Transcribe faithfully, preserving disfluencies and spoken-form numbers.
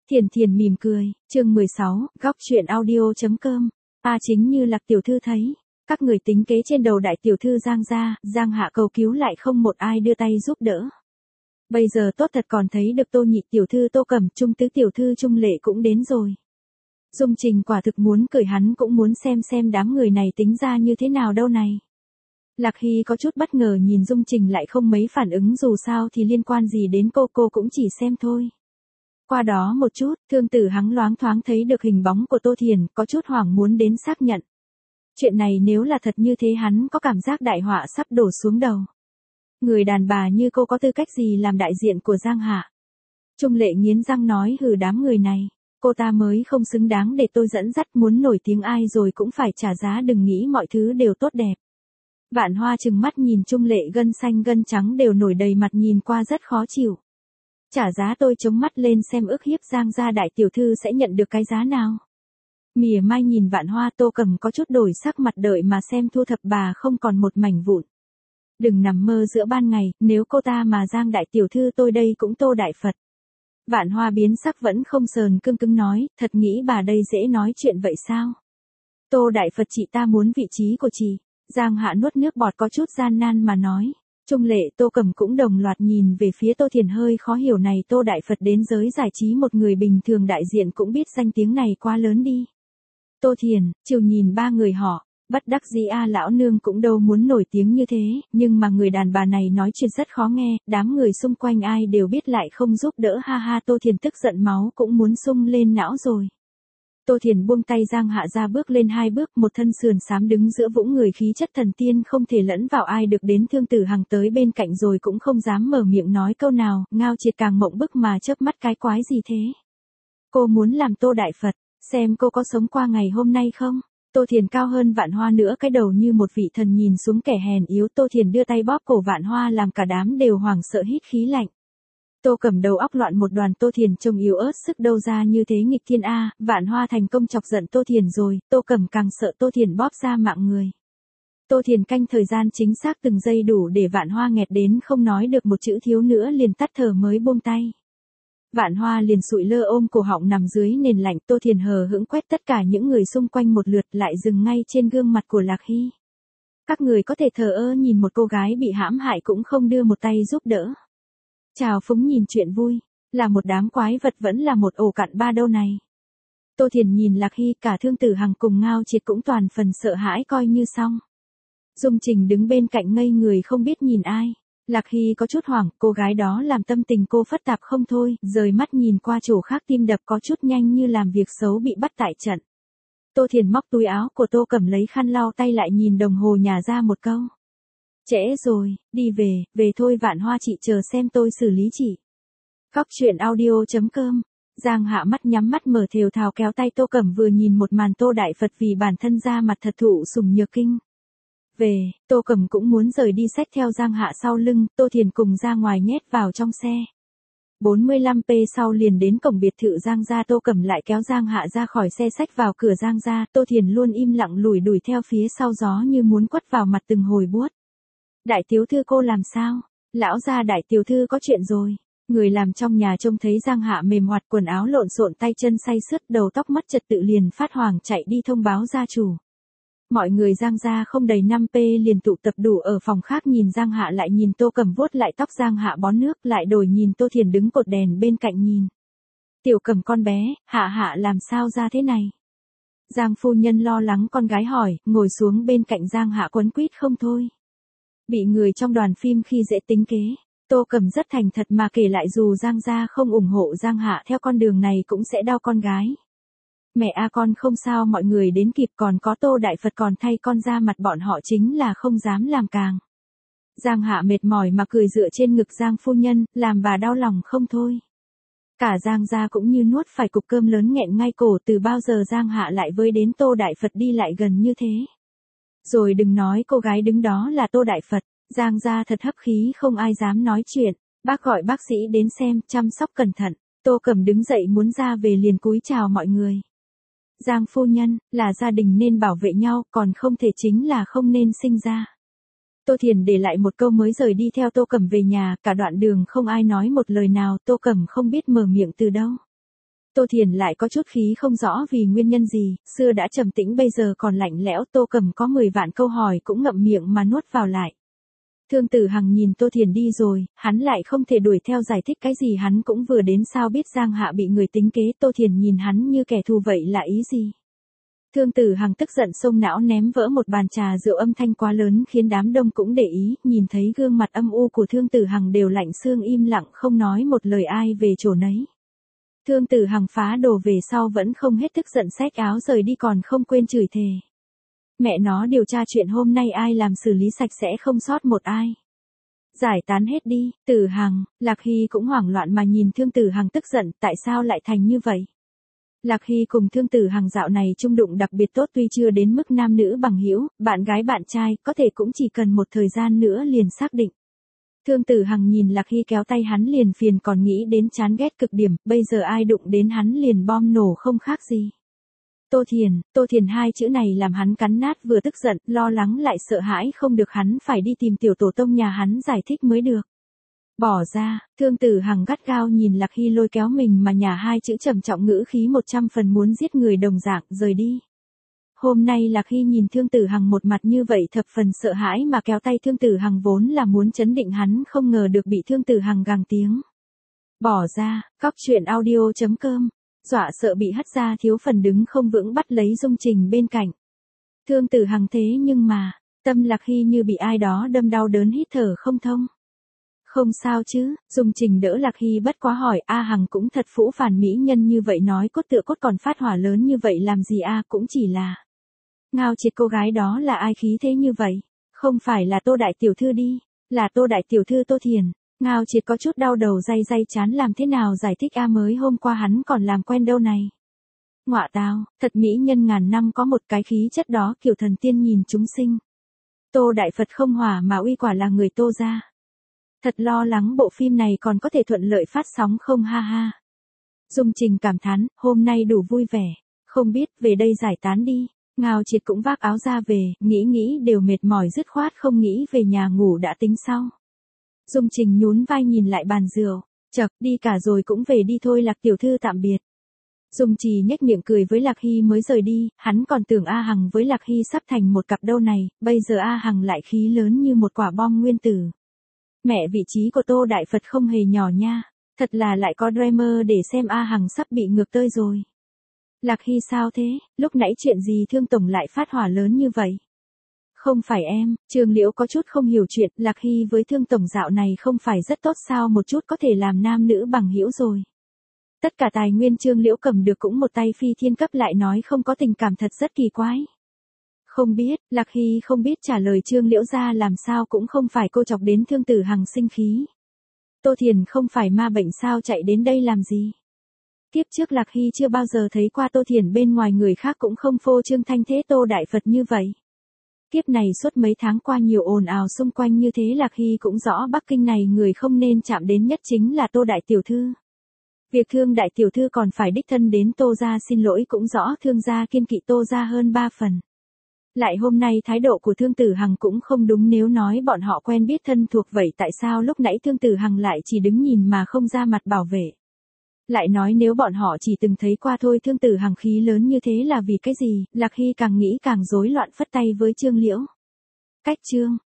Thiền Thiền mỉm cười, chương mười sáu, góc chuyện audio.com. A chính như Lạc tiểu thư thấy, các người tính kế trên đầu đại tiểu thư Giang gia, Giang hạ cầu cứu lại không một ai đưa tay giúp đỡ. Bây giờ tốt thật còn thấy được Tô nhị tiểu thư Tô Cẩm, Trung tứ tiểu thư Trung Lệ cũng đến rồi. Dung Trình quả thực muốn cười, hắn cũng muốn xem xem đám người này tính ra như thế nào đâu này. Lạc Hy có chút bất ngờ nhìn Dung Trình lại không mấy phản ứng, dù sao thì liên quan gì đến cô, cô cũng chỉ xem thôi. Qua đó một chút, Thương Tử Hắng loáng thoáng thấy được hình bóng của Tô Thiền, có chút hoảng muốn đến xác nhận. Chuyện này nếu là thật như thế hắn có cảm giác đại họa sắp đổ xuống đầu. Người đàn bà như cô có tư cách gì làm đại diện của Giang Hạ? Trung Lệ nghiến răng nói, hừ, đám người này, cô ta mới không xứng đáng để tôi dẫn dắt, muốn nổi tiếng ai rồi cũng phải trả giá, đừng nghĩ mọi thứ đều tốt đẹp. Vạn Hoa trừng mắt nhìn Trung Lệ, gân xanh gân trắng đều nổi đầy mặt, nhìn qua rất khó chịu. Trả giá, tôi chống mắt lên xem ức hiếp Giang gia đại tiểu thư sẽ nhận được cái giá nào. Mỉa mai nhìn Vạn Hoa, Tô Cẩm có chút đổi sắc mặt, đợi mà xem, thu thập bà không còn một mảnh vụn. Đừng nằm mơ giữa ban ngày, nếu cô ta mà Giang đại tiểu thư tôi đây cũng Tô đại Phật. Vạn Hoa biến sắc vẫn không sờn, cưng cứng nói, thật nghĩ bà đây dễ nói chuyện vậy sao? Tô đại Phật, chị ta muốn vị trí của chị. Giang Hạ nuốt nước bọt có chút gian nan mà nói. Trung Lệ, Tô Cẩm cũng đồng loạt nhìn về phía Tô Thiền, hơi khó hiểu này, Tô đại Phật đến giới giải trí một người bình thường đại diện cũng biết danh tiếng này quá lớn đi. Tô Thiền, chiều nhìn ba người họ, bất đắc dĩ, a lão nương cũng đâu muốn nổi tiếng như thế, nhưng mà người đàn bà này nói chuyện rất khó nghe, đám người xung quanh ai đều biết lại không giúp đỡ, ha ha. Tô Thiền tức giận máu cũng muốn sung lên não rồi. Tô Thiền buông tay, Giang Hạ ra bước lên hai bước, một thân sườn xám đứng giữa vũng người, khí chất thần tiên không thể lẫn vào ai được đến. Thương Tử Hằng tới bên cạnh rồi cũng không dám mở miệng nói câu nào, Ngao Triệt càng mộng bức mà chớp mắt, cái quái gì thế? Cô muốn làm Tô đại Phật, xem cô có sống qua ngày hôm nay không? Tô Thiền cao hơn Vạn Hoa nữa, cái đầu như một vị thần nhìn xuống kẻ hèn yếu. Tô Thiền đưa tay bóp cổ Vạn Hoa làm cả đám đều hoảng sợ hít khí lạnh. Tô Cẩm đầu óc loạn một đoàn, Tô Thiền trông yếu ớt, sức đâu ra như thế nghịch thiên a. Vạn Hoa thành công chọc giận Tô Thiền rồi, Tô Cẩm càng sợ Tô Thiền bóp ra mạng người. Tô Thiền canh thời gian chính xác từng giây đủ để Vạn Hoa nghẹt đến không nói được một chữ, thiếu nữa liền tắt thở mới buông tay. Vạn Hoa liền sụi lơ ôm cổ họng nằm dưới nền lạnh. Tô Thiền hờ hững quét tất cả những người xung quanh một lượt, lại dừng ngay trên gương mặt của Lạc Hy. Các người có thể thờ ơ nhìn một cô gái bị hãm hại cũng không đưa một tay giúp đỡ. Chào phúng nhìn chuyện vui, là một đám quái vật vẫn là một ổ cặn ba đâu này. Tô Thiền nhìn Lạc Hy, cả Thương Tử Hằng cùng Ngao Triệt cũng toàn phần sợ hãi, coi như xong. Dung Trình đứng bên cạnh ngây người không biết nhìn ai. Lạc Hy có chút hoảng, cô gái đó làm tâm tình cô phức tạp không thôi, rời mắt nhìn qua chỗ khác, tim đập có chút nhanh như làm việc xấu bị bắt tại trận. Tô Thiền móc túi áo của Tô Cẩm lấy khăn lau tay, lại nhìn đồng hồ nhả ra một câu. Trễ rồi, đi về, về thôi Vạn Hoa chị chờ xem tôi xử lý chị. Góc chuyện audio.com. Giang Hạ mắt nhắm mắt mở thều thào kéo tay Tô Cẩm, vừa nhìn một màn Tô đại Phật vì bản thân ra mặt thật thụ sủng nhược kinh. Về, Tô Cẩm cũng muốn rời đi, xách theo Giang Hạ sau lưng, Tô Thiền cùng ra ngoài nhét vào trong xe. bốn mươi lăm phút sau liền đến cổng biệt thự Giang gia, Tô Cẩm lại kéo Giang Hạ ra khỏi xe, xách vào cửa Giang gia, Tô Thiền luôn im lặng lủi đuổi theo phía sau, gió như muốn quất vào mặt từng hồi buốt. Đại tiểu thư cô làm sao? Lão gia đại tiểu thư có chuyện rồi. Người làm trong nhà trông thấy Giang Hạ mềm hoạt, quần áo lộn xộn, tay chân say sướt, đầu tóc mất trật tự liền phát hoảng chạy đi thông báo gia chủ. Mọi người Giang gia không đầy năm phút liền tụ tập đủ ở phòng khác, nhìn Giang Hạ lại nhìn Tô Cẩm vuốt lại tóc Giang Hạ bón nước, lại đổi nhìn Tô Thiền đứng cột đèn bên cạnh nhìn. Tiểu Cẩm con bé, Hạ Hạ làm sao ra thế này? Giang phu nhân lo lắng con gái hỏi, ngồi xuống bên cạnh Giang Hạ quấn quýt không thôi. Bị người trong đoàn phim khi dễ tính kế. Tô Cẩm rất thành thật mà kể lại, dù Giang gia không ủng hộ Giang Hạ theo con đường này cũng sẽ đau con gái. Mẹ a con không sao, mọi người đến kịp, còn có Tô đại Phật còn thay con ra mặt, bọn họ chính là không dám làm càng. Giang Hạ mệt mỏi mà cười dựa trên ngực Giang phu nhân, làm bà đau lòng không thôi. Cả Giang gia cũng như nuốt phải cục cơm lớn nghẹn ngay cổ, từ bao giờ Giang Hạ lại với đến Tô đại Phật đi lại gần như thế. Rồi đừng nói cô gái đứng đó là Tô đại Phật, Giang gia thật hấp khí, không ai dám nói chuyện. Bác gọi bác sĩ đến xem, chăm sóc cẩn thận. Tô Cẩm đứng dậy muốn ra về liền cúi chào mọi người. Giang phu nhân, là gia đình nên bảo vệ nhau, còn không thể chính là không nên sinh ra. Tô Thiền để lại một câu mới rời đi theo Tô Cẩm về nhà, cả đoạn đường không ai nói một lời nào, Tô Cẩm không biết mở miệng từ đâu. Tô Thiền lại có chút khí không rõ vì nguyên nhân gì, xưa đã trầm tĩnh bây giờ còn lạnh lẽo. Tô Cầm có mười vạn câu hỏi cũng ngậm miệng mà nuốt vào lại. Thương Tử Hằng nhìn Tô Thiền đi rồi, hắn lại không thể đuổi theo giải thích cái gì, hắn cũng vừa đến sao biết Giang Hạ bị người tính kế. Tô Thiền nhìn hắn như kẻ thù vậy là ý gì? Thương Tử Hằng tức giận xông não ném vỡ một bàn trà rượu, âm thanh quá lớn khiến đám đông cũng để ý, nhìn thấy gương mặt âm u của Thương Tử Hằng đều lạnh xương im lặng không nói một lời, ai về chỗ nấy. Thương Tử Hằng phá đồ về sau vẫn không hết tức giận, xách áo rời đi còn không quên chửi thề. Mẹ nó, điều tra chuyện hôm nay ai làm xử lý sạch sẽ không sót một ai. Giải tán hết đi. Tử Hằng, Lạc Hy cũng hoảng loạn mà nhìn Thương Tử Hằng tức giận, tại sao lại thành như vậy? Lạc Hy cùng Thương Tử Hằng dạo này chung đụng đặc biệt tốt, tuy chưa đến mức nam nữ bằng hữu, bạn gái bạn trai, có thể cũng chỉ cần một thời gian nữa liền xác định. Thương Tử Hằng nhìn Lạc Hy kéo tay hắn liền phiền, còn nghĩ đến chán ghét cực điểm, bây giờ ai đụng đến hắn liền bom nổ không khác gì. Tô Thiền, Tô Thiền hai chữ này làm hắn cắn nát, vừa tức giận, lo lắng lại sợ hãi, không được hắn phải đi tìm tiểu tổ tông nhà hắn giải thích mới được. Bỏ ra. Thương Tử Hằng gắt gao nhìn Lạc Hy lôi kéo mình mà nhả hai chữ trầm trọng, ngữ khí một trăm phần muốn giết người đồng dạng, rời đi. Hôm nay Lạc Hy nhìn Thương Tử Hằng một mặt như vậy thập phần sợ hãi mà kéo tay Thương Tử Hằng, vốn là muốn trấn định hắn, không ngờ được bị Thương Tử Hằng gằn tiếng. Bỏ ra. Cóc truyện audio chấm com. Dọa sợ bị hất ra, thiếu phần đứng không vững bắt lấy Dung Trình bên cạnh. Thương Tử Hằng thế nhưng mà, tâm Lạc Hy như bị ai đó đâm đau đớn hít thở không thông. Không sao chứ? Dung Trình đỡ Lạc Hy bất quá hỏi, A Hằng cũng thật phũ phản, mỹ nhân như vậy nói cốt tựa cốt còn phát hỏa lớn như vậy làm gì a? Cũng chỉ là ngao triệt, cô gái đó là ai khí thế như vậy? Không phải là Tô đại tiểu thư đi, là Tô đại tiểu thư Tô Thiền. Ngao triệt có chút đau đầu, day day chán, làm thế nào giải thích a, mới hôm qua hắn còn làm quen đâu này. Ngọa tao, thật mỹ nhân ngàn năm có một cái khí chất đó, kiểu thần tiên nhìn chúng sinh. Tô đại Phật không hỏa mà uy, quả là người Tô gia. Thật lo lắng bộ phim này còn có thể thuận lợi phát sóng không, ha ha. Dung Trình cảm thán, hôm nay đủ vui vẻ, không biết về đây giải tán đi. Ngao triệt cũng vác áo ra về, nghĩ nghĩ đều mệt mỏi dứt khoát không nghĩ về nhà ngủ đã tính sau. Dung Trình nhún vai nhìn lại bàn rượu, chậc, đi cả rồi cũng về đi thôi, Lạc tiểu thư tạm biệt. Dung Trì nhếch miệng cười với Lạc Hy mới rời đi, hắn còn tưởng A Hằng với Lạc Hy sắp thành một cặp đâu này, bây giờ A Hằng lại khí lớn như một quả bom nguyên tử. Mẹ, vị trí của Tô đại Phật không hề nhỏ nha, thật là lại có dreamer để xem, A Hằng sắp bị ngược tơi rồi. Lạc Hy sao thế, lúc nãy chuyện gì Thương tổng lại phát hỏa lớn như vậy? Không phải em, Trương Liễu có chút không hiểu chuyện, Lạc Hy với Thương tổng dạo này không phải rất tốt sao, một chút có thể làm nam nữ bằng hữu rồi. Tất cả tài nguyên Trương Liễu cầm được cũng một tay phi thiên cấp, lại nói không có tình cảm, thật rất kỳ quái. Không biết, Lạc Hy không biết trả lời Trương Liễu ra làm sao, cũng không phải cô chọc đến Thương Tử Hằng sinh khí. Tô Thiền không phải ma bệnh sao, chạy đến đây làm gì? Tiếp trước Lạc Hy chưa bao giờ thấy qua Tô Thiền bên ngoài người khác cũng không phô trương thanh thế Tô đại Phật như vậy. Tiếp này suốt mấy tháng qua nhiều ồn ào xung quanh như thế, Lạc Hy cũng rõ Bắc Kinh này người không nên chạm đến nhất chính là Tô đại tiểu thư. Việc Thương đại tiểu thư còn phải đích thân đến Tô gia xin lỗi cũng rõ Thương gia kiên kỵ Tô gia hơn ba phần. Lại hôm nay thái độ của Thương Tử Hằng cũng không đúng, nếu nói bọn họ quen biết thân thuộc vậy tại sao lúc nãy Thương Tử Hằng lại chỉ đứng nhìn mà không ra mặt bảo vệ. Lại nói nếu bọn họ chỉ từng thấy qua thôi, Thương Tử Hằng khí lớn như thế là vì cái gì? Lạc Hy càng nghĩ càng rối loạn, phất tay với Trương Liễu. Cách Trương,